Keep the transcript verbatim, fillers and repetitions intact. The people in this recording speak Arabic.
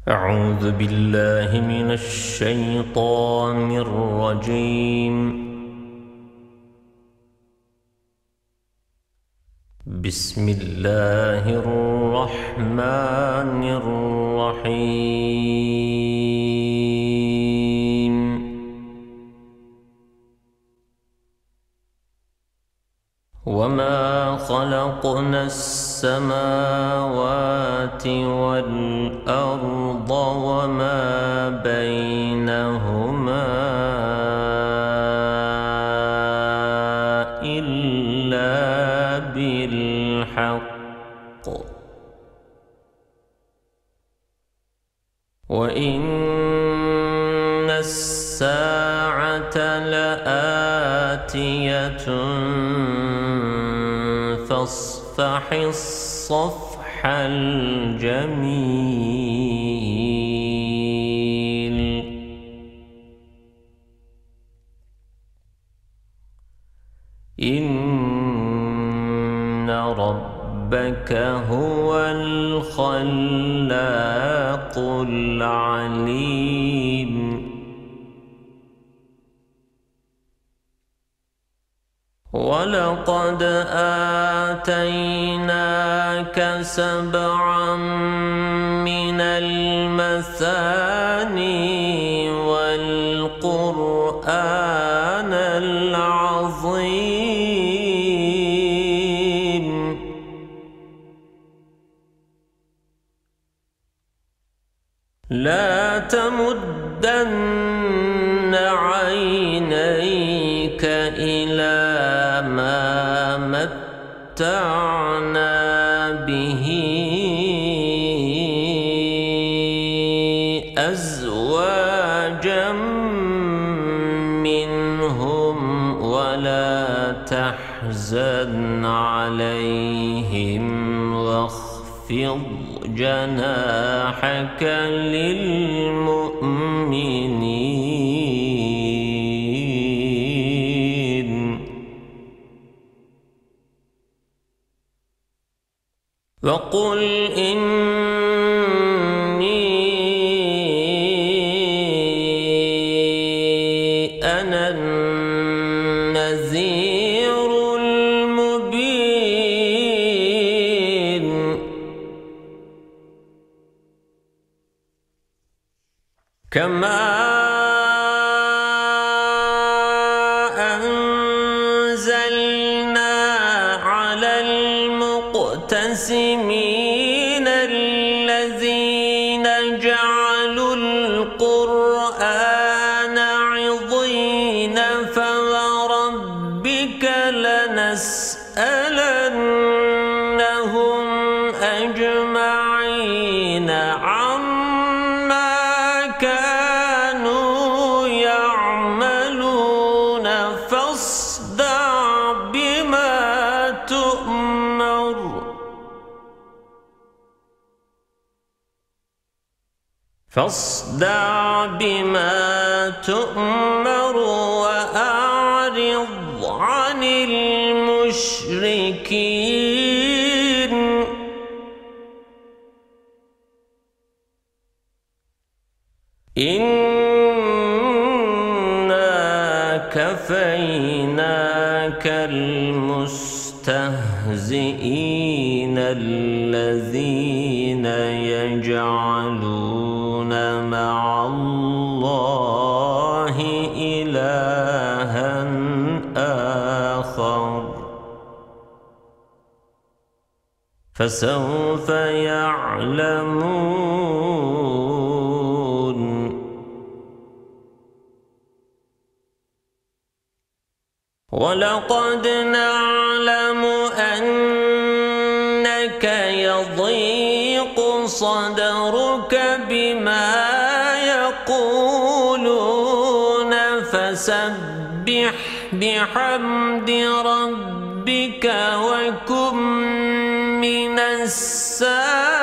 أعوذ بالله من الشيطان الرجيم. بسم الله الرحمن الرحيم. وما خلقنا السماوات والأرض وما بينهما إلا بالحق وإن الساعة لآتية فاصفح الصفح الجميل. إن ربك هو الخلاق العليم. ولقد آتيناك سبعا من المثاني والقرآن العظيم. لا تمدن عينيك إلى ما متعنا به أزواجا منهم ولا تحزن عليهم واخفض جناحك للمؤمنين. وقل إني أنا النذير المبين. كما أنزلنا على المقتسمين الذين جعلوا القرآن عضين فوربك لنسألنهم أجمعين عما كانوا يعملون. فاصدع بما تؤمر فاصدع بما تؤمر وأعرض عن المشركين. إنا كفيناك المستهزئين الذين يجعلون مع الله إلها آخر فسوف يعلمون. ولقد نعلم أنك يضيق صدرك بما يقولون فسبح بحمد ربك وكن من الساجدين.